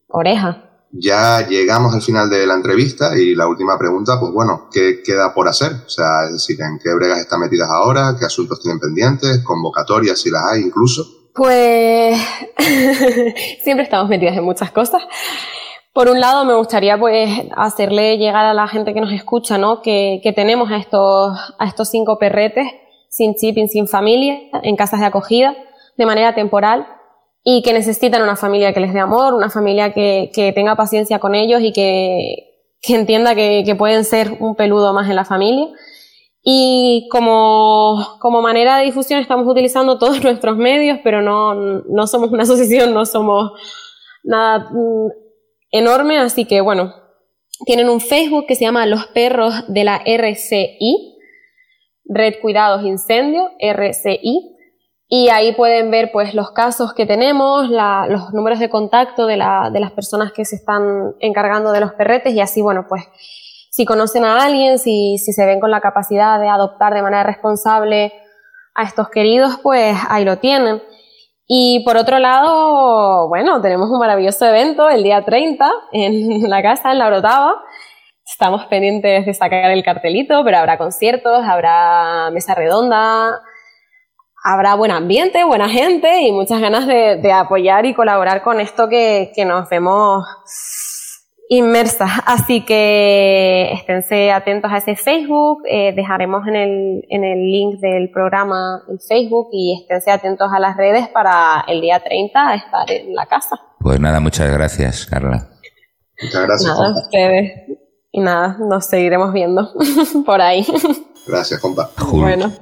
oreja. Ya llegamos al final de la entrevista y la última pregunta, pues bueno, ¿qué queda por hacer? O sea, es decir, ¿en qué bregas están metidas ahora? ¿Qué asuntos tienen pendientes? ¿Convocatorias, si las hay incluso? Pues siempre estamos metidas en muchas cosas. Por un lado, me gustaría pues hacerle llegar a la gente que nos escucha, ¿no? Que tenemos a estos 5 perretes sin chip y sin familia, en casas de acogida, de manera temporal, y que necesitan una familia que les dé amor, una familia que tenga paciencia con ellos y que entienda que pueden ser un peludo más en la familia. Y como manera de difusión estamos utilizando todos nuestros medios, pero no somos una asociación, no somos nada enorme, así que bueno, tienen un Facebook que se llama Los Perros de la RCI, Red Cuidados Incendio, RCI, y ahí pueden ver pues los casos que tenemos, los números de contacto de las personas que se están encargando de los perretes, y así bueno pues si conocen a alguien, si se ven con la capacidad de adoptar de manera responsable a estos queridos, pues ahí lo tienen. Y por otro lado, bueno, tenemos un maravilloso evento el día 30 en la casa, en La Orotava. Estamos pendientes de sacar el cartelito, pero habrá conciertos, habrá mesa redonda, habrá buen ambiente, buena gente y muchas ganas de apoyar y colaborar con esto que nos vemos inmersas. Así que esténse atentos a ese Facebook, dejaremos en el link del programa el Facebook, y esténse atentos a las redes para el día 30 estar en la casa. Pues nada, muchas gracias, Carla. Muchas gracias. Nada, compa. ustedes. Y nada, nos seguiremos viendo por ahí. Gracias, compa. Bueno.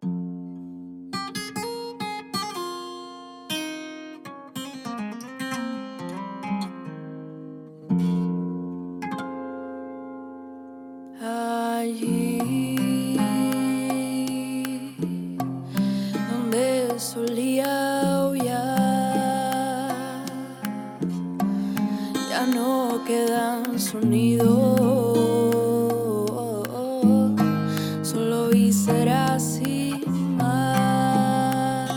Allí donde solía aullar ya no quedan sonidos, solo vísceras y más,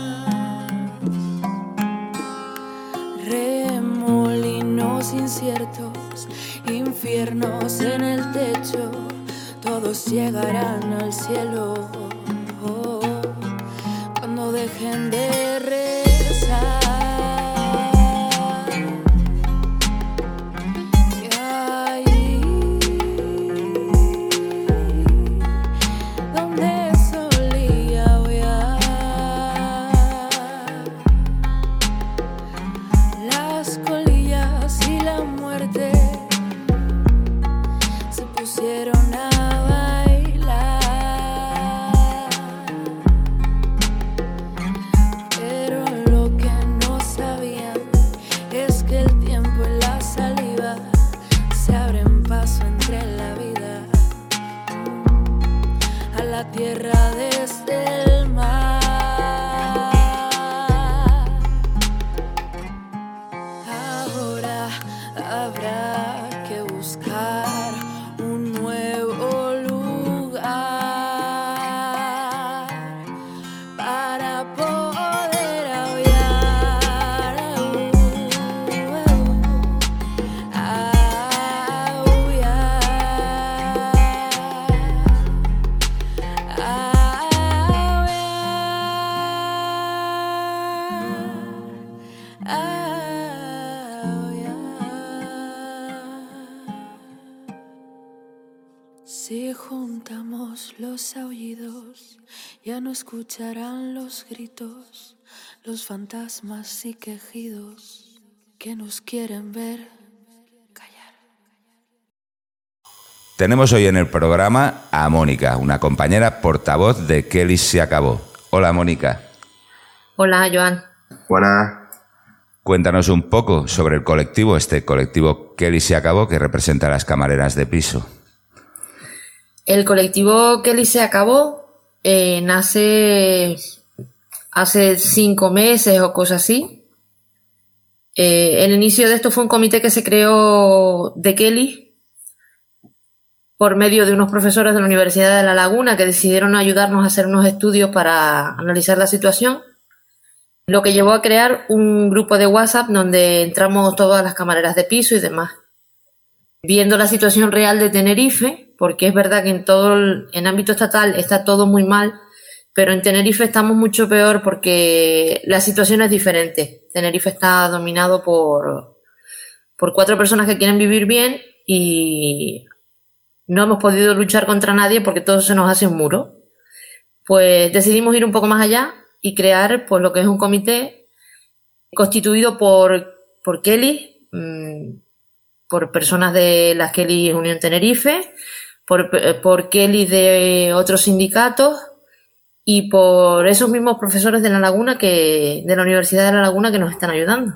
remolinos inciertos, infiernos en el techo. Todos llegarán al cielo cuando dejen de rezar. Y ahí donde solía aullar las colillas y la muerte se pusieron a tierra desde el mar. Ahora habrá que buscar un nuevo lugar para poder aullar. Si juntamos los aullidos, ya no escucharán los gritos, los fantasmas y quejidos que nos quieren ver callar. Tenemos hoy en el programa a Mónica, una compañera portavoz de Kelly Se Acabó. Hola, Mónica. Hola, Joan. Buenas. Cuéntanos un poco sobre el colectivo, este colectivo Kelly Se Acabó, que representa a las camareras de piso. El colectivo Kelly Se Acabó nace hace 5 meses o cosas así. El inicio de esto fue un comité que se creó de Kelly por medio de unos profesores de la Universidad de La Laguna que decidieron ayudarnos a hacer unos estudios para analizar la situación. Lo que llevó a crear un grupo de WhatsApp donde entramos todas las camareras de piso y demás. Viendo la situación real de Tenerife, porque es verdad que en ámbito estatal está todo muy mal, pero en Tenerife estamos mucho peor porque la situación es diferente. Tenerife está dominado por 4 personas que quieren vivir bien y no hemos podido luchar contra nadie porque todo se nos hace un muro. Pues decidimos ir un poco más allá y crear pues lo que es un comité constituido por Kelly, por personas de las Kelly Unión Tenerife, por Kelly de otros sindicatos y por esos mismos profesores de La Laguna, de la Universidad de La Laguna, que nos están ayudando.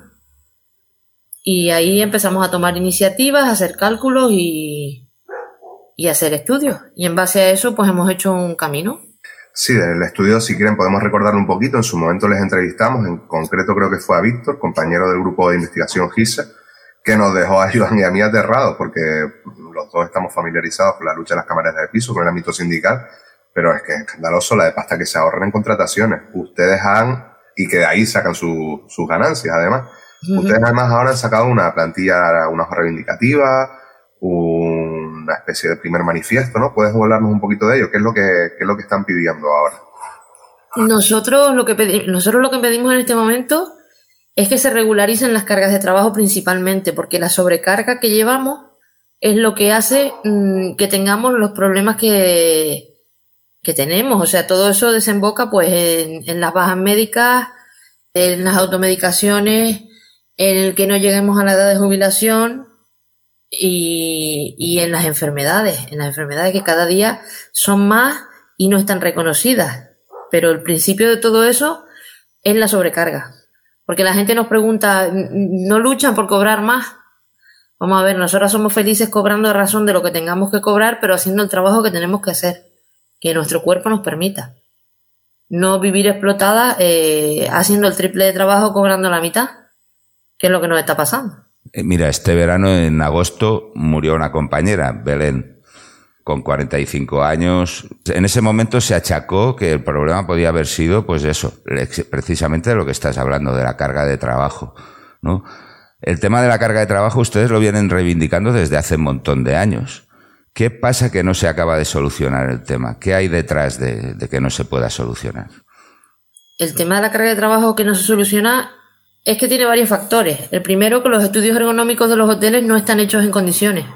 Y ahí empezamos a tomar iniciativas, a hacer cálculos y hacer estudios. Y en base a eso pues hemos hecho un camino. Sí, del estudio, si quieren, podemos recordarlo un poquito. En su momento les entrevistamos, en concreto creo que fue a Víctor, compañero del grupo de investigación GISE, que nos dejó a Iván y a mí aterrados, porque los dos estamos familiarizados con la lucha de las camareras de piso, con el ámbito sindical, pero es que es escandaloso la de pasta que se ahorran en contrataciones. Ustedes y que de ahí sacan sus ganancias, además. Ustedes además ahora han sacado una plantilla, una hoja reivindicativa, una especie de primer manifiesto, ¿no? ¿Puedes hablarnos un poquito de ello? ¿Qué es lo que están pidiendo ahora? Nosotros lo que pedimos en este momento es que se regularicen las cargas de trabajo principalmente, porque la sobrecarga que llevamos es lo que hace que tengamos los problemas que tenemos. O sea, todo eso desemboca pues en las bajas médicas, en las automedicaciones, en el que no lleguemos a la edad de jubilación y en las enfermedades que cada día son más y no están reconocidas. Pero el principio de todo eso es la sobrecarga. Porque la gente nos pregunta, ¿no luchan por cobrar más? Vamos a ver, nosotros somos felices cobrando a razón de lo que tengamos que cobrar, pero haciendo el trabajo que tenemos que hacer, que nuestro cuerpo nos permita. No vivir explotada haciendo el triple de trabajo cobrando la mitad, que es lo que nos está pasando. Mira, este verano, en agosto, murió una compañera, Belén, con 45 años. En ese momento se achacó que el problema podía haber sido, pues eso, precisamente de lo que estás hablando, de la carga de trabajo, ¿no? El tema de la carga de trabajo ustedes lo vienen reivindicando desde hace un montón de años. ¿Qué pasa que no se acaba de solucionar el tema? ¿Qué hay detrás de que no se pueda solucionar? El tema de la carga de trabajo que no se soluciona es que tiene varios factores. El primero, que los estudios ergonómicos de los hoteles no están hechos en condiciones.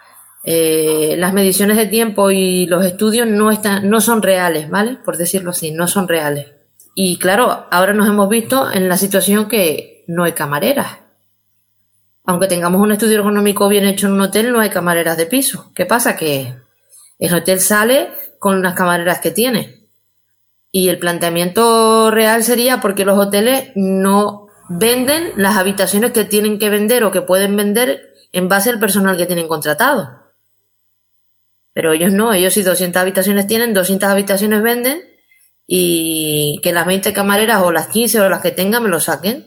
Las mediciones de tiempo y los estudios no son reales, ¿vale? Por decirlo así, no son reales. Y claro, ahora nos hemos visto en la situación que no hay camareras. Aunque tengamos un estudio ergonómico bien hecho en un hotel, no hay camareras de piso. ¿Qué pasa? Que el hotel sale con las camareras que tiene. Y el planteamiento real sería porque los hoteles no venden las habitaciones que tienen que vender o que pueden vender en base al personal que tienen contratado. Pero ellos no, ellos si 200 habitaciones tienen, 200 habitaciones venden y que las 20 camareras o las 15 o las que tengan me lo saquen.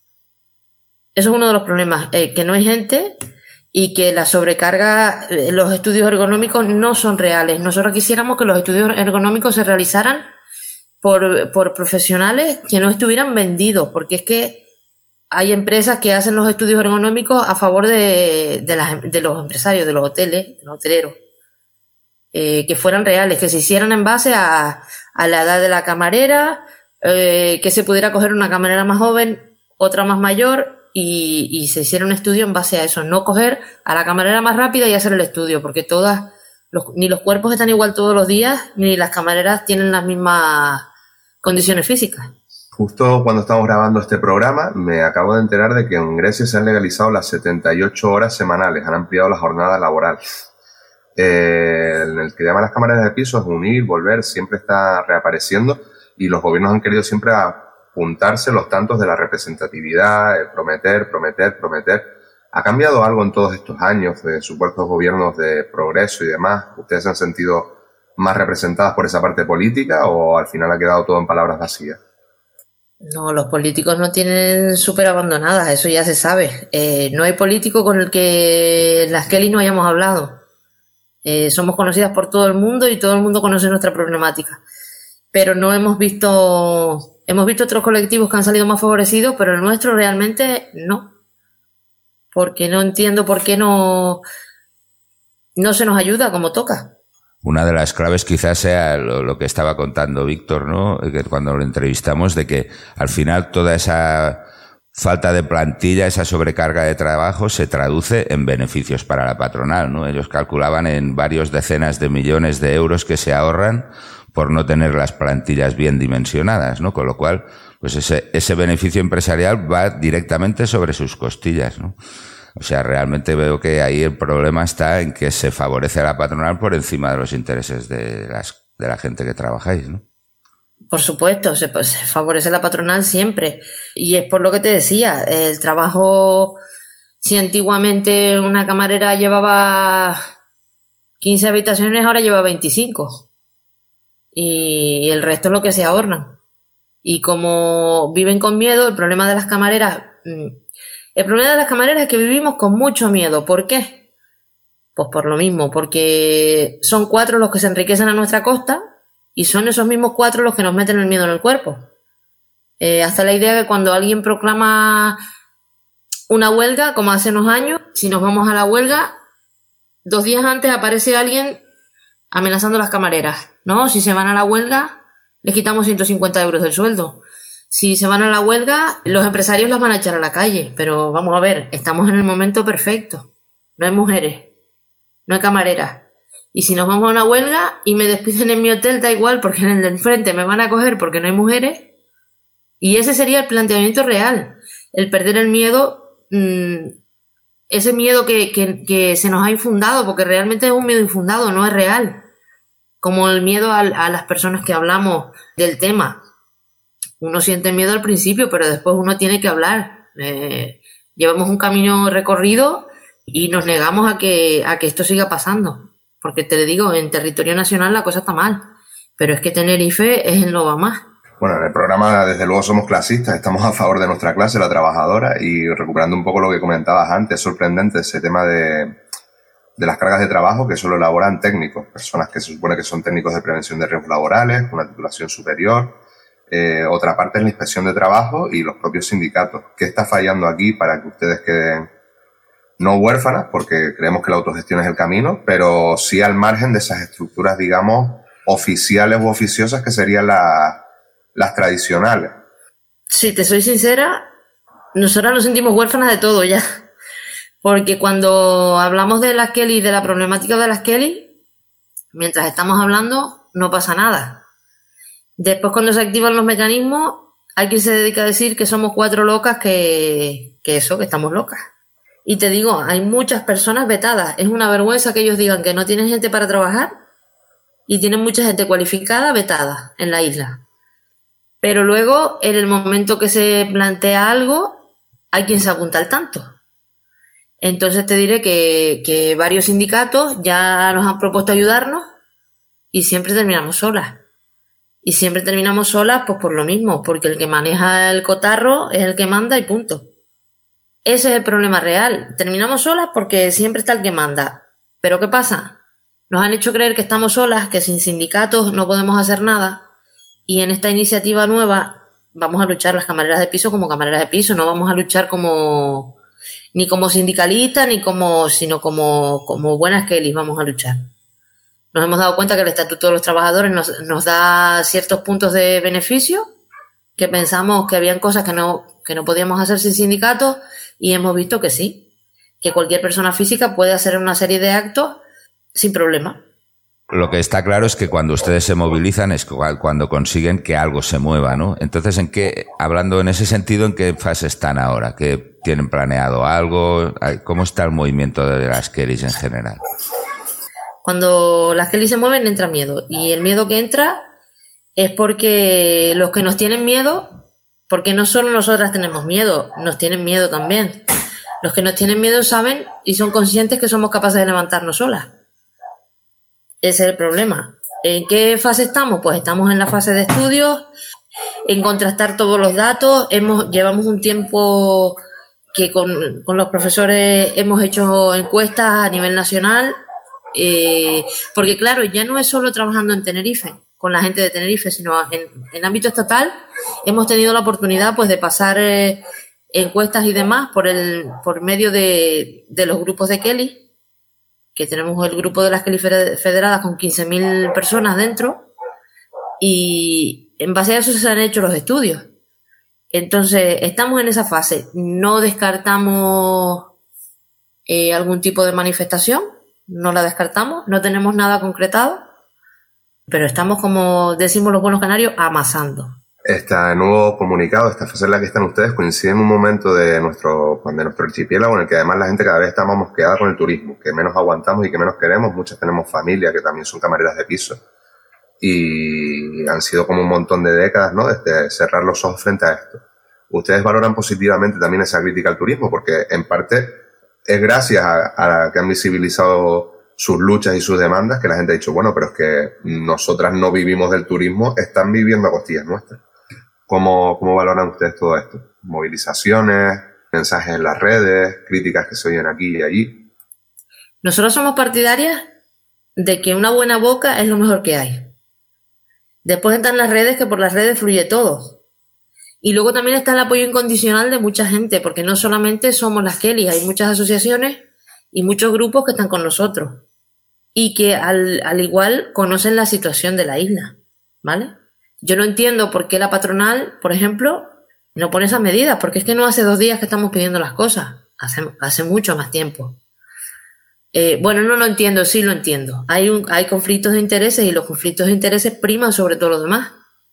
Eso es uno de los problemas, que no hay gente y que la sobrecarga, los estudios ergonómicos no son reales. Nosotros quisiéramos que los estudios ergonómicos se realizaran por profesionales que no estuvieran vendidos, porque es que hay empresas que hacen los estudios ergonómicos a favor de los empresarios, de los hoteles, de los hoteleros, que fueran reales, que se hicieran en base a la edad de la camarera, que se pudiera coger una camarera más joven, otra más mayor, y se hiciera un estudio en base a eso, no coger a la camarera más rápida y hacer el estudio, porque ni los cuerpos están igual todos los días, ni las camareras tienen las mismas condiciones físicas. Justo cuando estamos grabando este programa, me acabo de enterar de que en Grecia se han legalizado las 78 horas semanales, han ampliado la jornada laboral. El que llaman las camareras de piso es unir, volver, siempre está reapareciendo y los gobiernos han querido siempre apuntarse los tantos de la representatividad, prometer. ¿Ha cambiado algo en todos estos años de supuestos gobiernos de progreso y demás? ¿Ustedes se han sentido más representadas por esa parte política o al final ha quedado todo en palabras vacías? No, los políticos no tienen súper abandonadas, eso ya se sabe. No hay político con el que las Kelly no hayamos hablado. Somos conocidas por todo el mundo y todo el mundo conoce nuestra problemática. Pero no hemos visto Hemos visto otros colectivos que han salido más favorecidos, pero el nuestro realmente no. Porque no entiendo por qué no se nos ayuda como toca. Una de las claves quizás sea lo que estaba contando Víctor, ¿no? Que cuando lo entrevistamos, de que al final toda esa falta de plantilla, esa sobrecarga de trabajo se traduce en beneficios para la patronal, ¿no? Ellos calculaban en varios decenas de millones de euros que se ahorran por no tener las plantillas bien dimensionadas, ¿no? Con lo cual, pues ese beneficio empresarial va directamente sobre sus costillas, ¿no? O sea, realmente veo que ahí el problema está en que se favorece a la patronal por encima de los intereses de la gente que trabajáis, ¿no? Por supuesto, se favorece a la patronal siempre. Y es por lo que te decía, el trabajo, si antiguamente una camarera llevaba 15 habitaciones, ahora lleva 25. Y el resto es lo que se ahorran. Y como viven con miedo, el problema de las camareras es que vivimos con mucho miedo. ¿Por qué? Pues por lo mismo, porque son 4 los que se enriquecen a nuestra costa y son esos mismos 4 los que nos meten el miedo en el cuerpo. Hasta la idea que cuando alguien proclama una huelga, como hace unos años, si nos vamos a la huelga, 2 días antes aparece alguien amenazando a las camareras, ¿no? Si se van a la huelga, les quitamos 150 euros del sueldo. Si se van a la huelga, los empresarios las van a echar a la calle. Pero vamos a ver, estamos en el momento perfecto. No hay mujeres, no hay camareras. Y si nos vamos a una huelga y me despiden en mi hotel, da igual, porque en el de enfrente me van a coger porque no hay mujeres. Y ese sería el planteamiento real. El perder el miedo, ese miedo que se nos ha infundado, porque realmente es un miedo infundado, no es real. Como el miedo a las personas que hablamos del tema. Uno siente miedo al principio, pero después uno tiene que hablar. Llevamos un camino recorrido y nos negamos a que esto siga pasando. Porque te digo, en territorio nacional la cosa está mal. Pero es que Tenerife es en lo va más. Bueno, en el programa desde luego somos clasistas, estamos a favor de nuestra clase, la trabajadora, y recuperando un poco lo que comentabas antes, es sorprendente ese tema de las cargas de trabajo que solo elaboran técnicos, personas que se supone que son técnicos de prevención de riesgos laborales, con una titulación superior. Otra parte es la inspección de trabajo y los propios sindicatos. ¿Qué está fallando aquí para que ustedes queden no huérfanas? Porque creemos que la autogestión es el camino, pero sí al margen de esas estructuras, digamos, oficiales u oficiosas que serían las tradicionales. Si te soy sincera, nosotras nos sentimos huérfanas de todo ya. Porque cuando hablamos de las Kelly, de la problemática de las Kelly, mientras estamos hablando, no pasa nada. Después, cuando se activan los mecanismos, hay quien se dedica a decir que somos 4 locas que estamos locas. Y te digo, hay muchas personas vetadas. Es una vergüenza que ellos digan que no tienen gente para trabajar y tienen mucha gente cualificada vetada en la isla. Pero luego, en el momento que se plantea algo, hay quien se apunta al tanto. Entonces te diré que varios sindicatos ya nos han propuesto ayudarnos y siempre terminamos solas. Y siempre terminamos solas pues por lo mismo, porque el que maneja el cotarro es el que manda y punto. Ese es el problema real. Terminamos solas porque siempre está el que manda. ¿Pero qué pasa? Nos han hecho creer que estamos solas, que sin sindicatos no podemos hacer nada. Y en esta iniciativa nueva vamos a luchar las camareras de piso como camareras de piso. No vamos a luchar ni como sindicalistas, sino como buenas Kellys vamos a luchar. Nos hemos dado cuenta que el Estatuto de los Trabajadores nos da ciertos puntos de beneficio, que pensamos que habían cosas que no podíamos hacer sin sindicatos, y hemos visto que sí, que cualquier persona física puede hacer una serie de actos sin problema. Lo que está claro es que cuando ustedes se movilizan es cuando consiguen que algo se mueva, ¿no? Entonces, hablando en ese sentido, ¿en qué fase están ahora? ¿Que tienen planeado algo? ¿Cómo está el movimiento de las Kellys en general? Cuando las Kellys se mueven entra miedo, y el miedo que entra es porque los que nos tienen miedo, porque no solo nosotras tenemos miedo, nos tienen miedo también. Los que nos tienen miedo saben y son conscientes que somos capaces de levantarnos solas. Ese es el problema. ¿En qué fase estamos? Pues estamos en la fase de estudios, en contrastar todos los datos. Llevamos un tiempo que con los profesores hemos hecho encuestas a nivel nacional, porque claro, ya no es solo trabajando en Tenerife. con la gente de Tenerife, sino en ámbito estatal hemos tenido la oportunidad pues de pasar encuestas y demás por medio de los grupos de Kelly, que tenemos el grupo de las Kelly federadas con 15.000 personas dentro, y en base a eso se han hecho los estudios. Entonces, estamos en esa fase. No descartamos algún tipo de manifestación, no la descartamos, no tenemos nada concretado, pero estamos, como decimos los buenos canarios, amasando. Este nuevo comunicado, esta fase en la que están ustedes, coincide en un momento de nuestro archipiélago en el que además la gente cada vez está más mosqueada con el turismo, que menos aguantamos y que menos queremos. Muchas tenemos familia que también son camareras de piso y han sido como un montón de décadas, ¿no?, desde cerrar los ojos frente a esto. Ustedes valoran positivamente también esa crítica al turismo, porque en parte es gracias a que han visibilizado sus luchas y sus demandas que la gente ha dicho, bueno, pero es que nosotras no vivimos del turismo, están viviendo a costillas nuestras. ¿Cómo valoran ustedes todo esto? Movilizaciones, mensajes en las redes, críticas que se oyen aquí y allí. Nosotros somos partidarias de que una buena boca es lo mejor que hay. Después están las redes, que por las redes fluye todo. Y luego también está el apoyo incondicional de mucha gente, porque no solamente somos las Kelly, hay muchas asociaciones y muchos grupos que están con nosotros y que al igual conocen la situación de la isla, ¿vale? Yo no entiendo por qué la patronal, por ejemplo, no pone esas medidas, porque es que no hace 2 días que estamos pidiendo las cosas, hace mucho más tiempo. Bueno, no lo entiendo, sí lo entiendo. Hay conflictos de intereses y los conflictos de intereses priman sobre todo lo demás.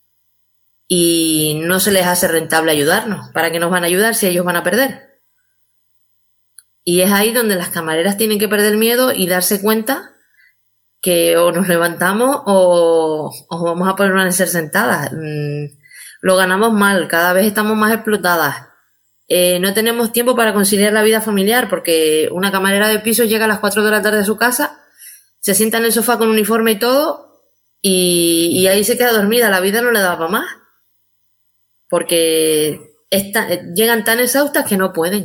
Y no se les hace rentable ayudarnos. ¿Para qué nos van a ayudar si ellos van a perder? Y es ahí donde las camareras tienen que perder miedo y darse cuenta que o nos levantamos o vamos a permanecer sentadas. Lo ganamos mal, cada vez estamos más explotadas. No tenemos tiempo para conciliar la vida familiar porque una camarera de piso llega a las 4 de la tarde a su casa, se sienta en el sofá con uniforme y todo y ahí se queda dormida. La vida no le da para más porque llegan tan exhaustas que no pueden.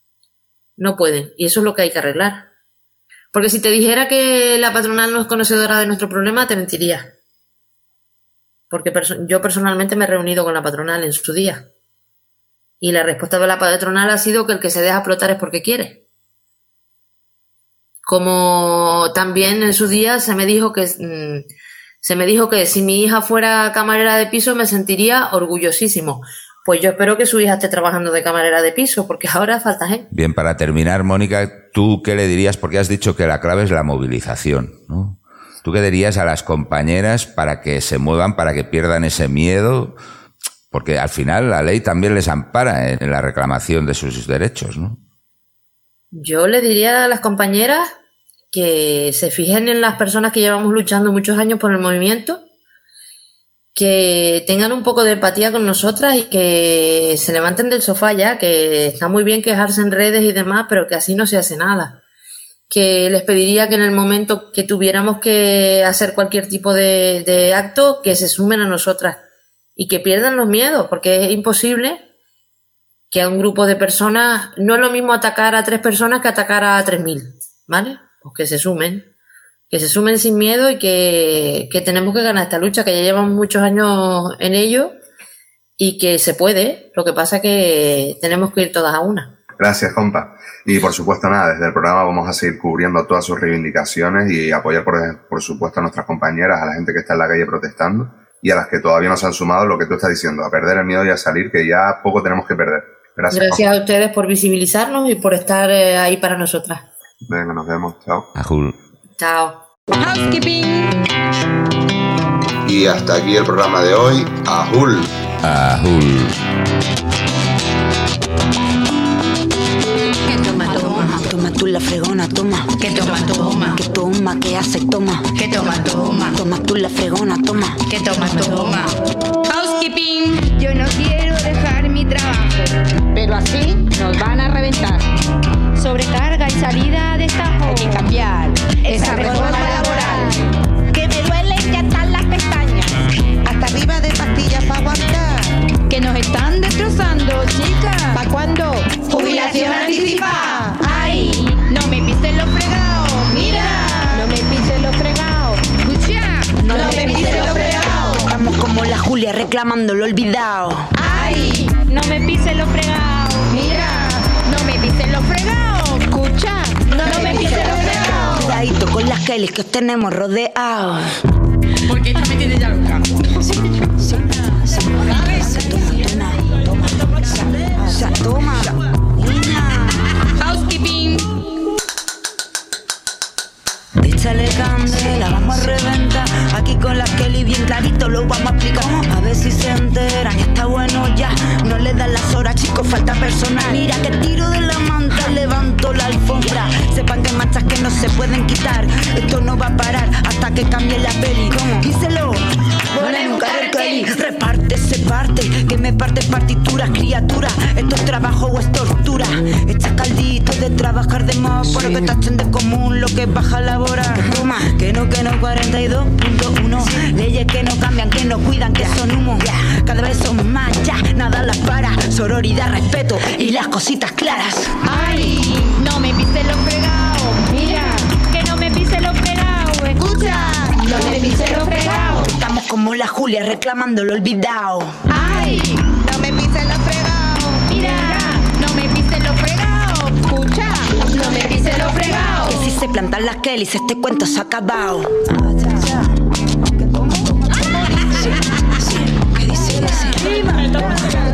Y eso es lo que hay que arreglar. Porque si te dijera que la patronal no es conocedora de nuestro problema, te mentiría. Porque yo personalmente me he reunido con la patronal en su día. Y la respuesta de la patronal ha sido que el que se deja explotar es porque quiere. Como también en su día se me dijo que si mi hija fuera camarera de piso me sentiría orgullosísimo. Pues yo espero que su hija esté trabajando de camarera de piso, porque ahora falta gente. Bien, para terminar, Mónica, ¿tú qué le dirías? Porque has dicho que la clave es la movilización, ¿no? ¿Tú qué dirías a las compañeras para que se muevan, para que pierdan ese miedo? Porque al final la ley también les ampara en la reclamación de sus derechos, ¿no? Yo le diría a las compañeras que se fijen en las personas que llevamos luchando muchos años por el movimiento, que tengan un poco de empatía con nosotras y que se levanten del sofá ya, que está muy bien quejarse en redes y demás, pero que así no se hace nada. Que les pediría que en el momento que tuviéramos que hacer cualquier tipo de acto, que se sumen a nosotras y que pierdan los miedos, porque es imposible que a un grupo de personas, no es lo mismo atacar a 3 personas que atacar a 3.000, ¿vale? Pues que se sumen sin miedo y que tenemos que ganar esta lucha, que ya llevamos muchos años en ello y que se puede. Lo que pasa es que tenemos que ir todas a una. Gracias, compa. Y por supuesto, nada, desde el programa vamos a seguir cubriendo todas sus reivindicaciones y apoyar, por supuesto, a nuestras compañeras, a la gente que está en la calle protestando y a las que todavía no se han sumado, lo que tú estás diciendo, a perder el miedo y a salir, que ya poco tenemos que perder. Gracias a ustedes por visibilizarnos y por estar ahí para nosotras. Venga, nos vemos. Chao. Ajul. Chao. Housekeeping. Y hasta aquí el programa de hoy. Ajul. Ajul. Toma tú la fregona, toma. Que toma. Que toma, que hace, toma. Que toma. Toma tú la fregona, toma. Que toma. Housekeeping. Yo no quiero dejar mi trabajo, pero así nos van a reventar. Sobrecarga y salida de estajo. Hay que cambiar esa reforma laboral. Que me duelen ya están las pestañas. Hasta arriba de pastillas para aguantar. Que nos están destrozando, chicas. ¿Para cuándo? Jubilación anticipada. ¡Ay! No me pisen los fregados. ¡Mira! No me pisen los fregados. ¡Escucha! No me pisen los fregados. reclamando lo olvidado. Ay, no me pises lo fregado. Mira, no me pises lo fregado. Escucha, no me pises lo fregado. Cuidadito con las Kellys que os tenemos rodeados. Porque esta me tiene ya loca. Toma. Housekeeping. Échale candela, vamos a reventar. Aquí con las Kelly bien clarito lo vamos a explicar. A ver si se enteran, ya está bueno ya. No le dan las horas, chicos, falta personal. Mira que tiro de la manta, levanto la alfombra. Sepan que hay manchas que no se pueden quitar. Esto no va a parar hasta que cambie la peli. Díselo, ponle un carril Kelly. Reparte, se parte, que me parte partituras, criaturas. Esto es trabajo o es tortura. Echa caldito de trabajar de más, pero que tachen de común lo que baja la hora. Toma, que no, 42.1. Leyes que no cambian, que no cuidan, que son humo. Cada vez son más, ya, nada las para. Sororidad, respeto y las cositas claras. Ay, no me pises lo fregado. Mira, que no me pises lo fregado. Escucha, no me pises lo fregado. Estamos como la Julia reclamando lo olvidado. Ay, no me pises lo fregado. Mira, no me pises lo fregado. Escucha, no me pises lo fregado. Que si se plantan las Kellys este cuento se ha acabado. ¿Qué dice?